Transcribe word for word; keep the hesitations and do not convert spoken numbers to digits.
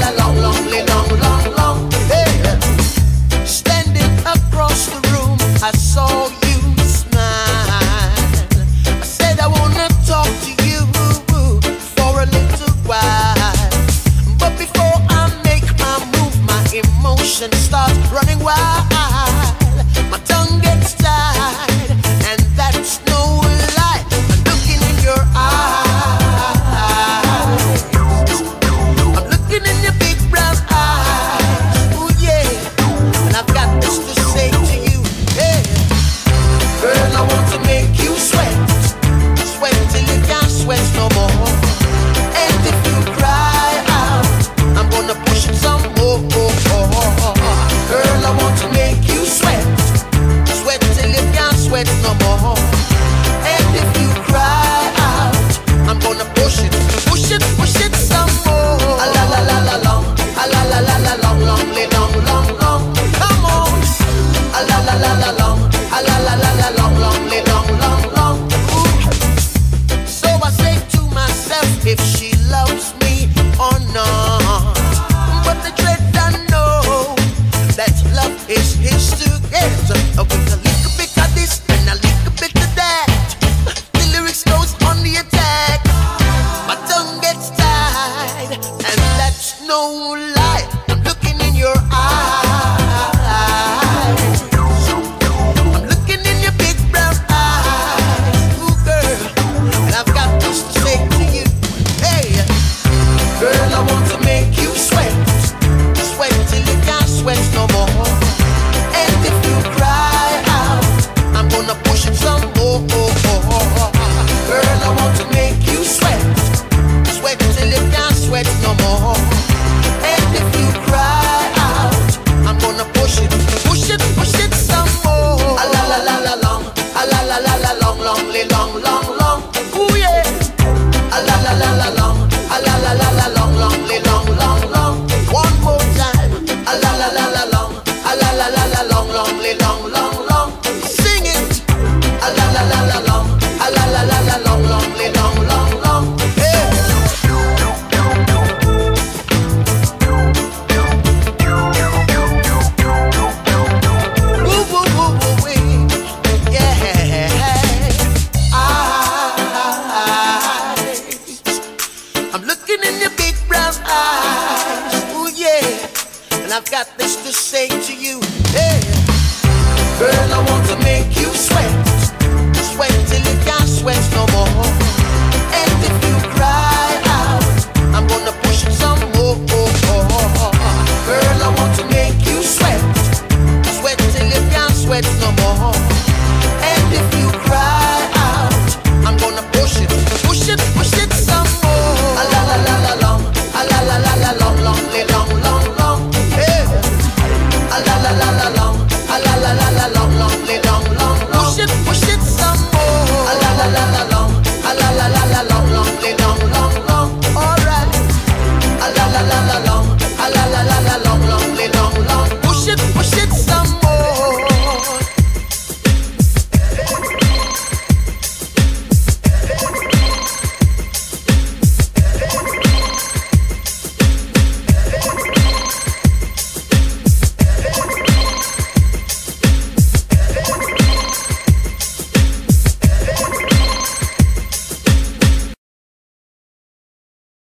la, long, long, long, long, long. Hey. Standing across the room, I saw you smile. I said I wanna talk to you for a little while. But before I make my move, my emotions start running wild. My tongue gets tied, and that's no lie. I'm looking in your eyes. I'm looking in your big brown eyes. Ooh yeah, and I've got this to say to you. Hey, girl, I want to make you sweat, sweat till you can't sweat no more. And if you cry out, I'm gonna push it some more. Girl, I want to make you sweat, sweat till you can't sweat no more. And if you cry out, I'm gonna push it, push it, push it some more. A la la la la long, a la la la la long, long, long, long, long. Come on. A la la la la long, a la la la la long, long, long, long, long. Ooh. So I say to myself, if she loves me or not. But the dread I know that love is his to get. With a little bit of this and a little bit of that, the lyrics goes on the attack. My tongue gets tied, and that's no lie. I'm looking in your eyes. I'm looking in your big brown eyes. Ooh, girl, and I've got this to say to you. Hey, girl, I want to make you sweat, sweat till you can't sweat no more. And if you cry out, I'm gonna push it some more. Girl, I want to make you sweat, sweat till you can't sweat no more. And if you cry out, I'm gonna push it, push it, push it some more. A la la la la long, a la la la la long, long, long, long, long. Ooh yeah. A la la la la long, a la la la la long, long, long, long, long. One more time. A la la la la long, a la la la la long, long, long, long, long. Sing it. A la la la la long, a la la la la long, long, long, long, long. Hey. Woo woo woo woo wee. Yeah. Eyes. I'm looking in your big brown eyes. Ooh yeah. And I've got this to say to you. Hey. Girl, I want to make you sweat, sweat till you can't sweat no more. And if you cry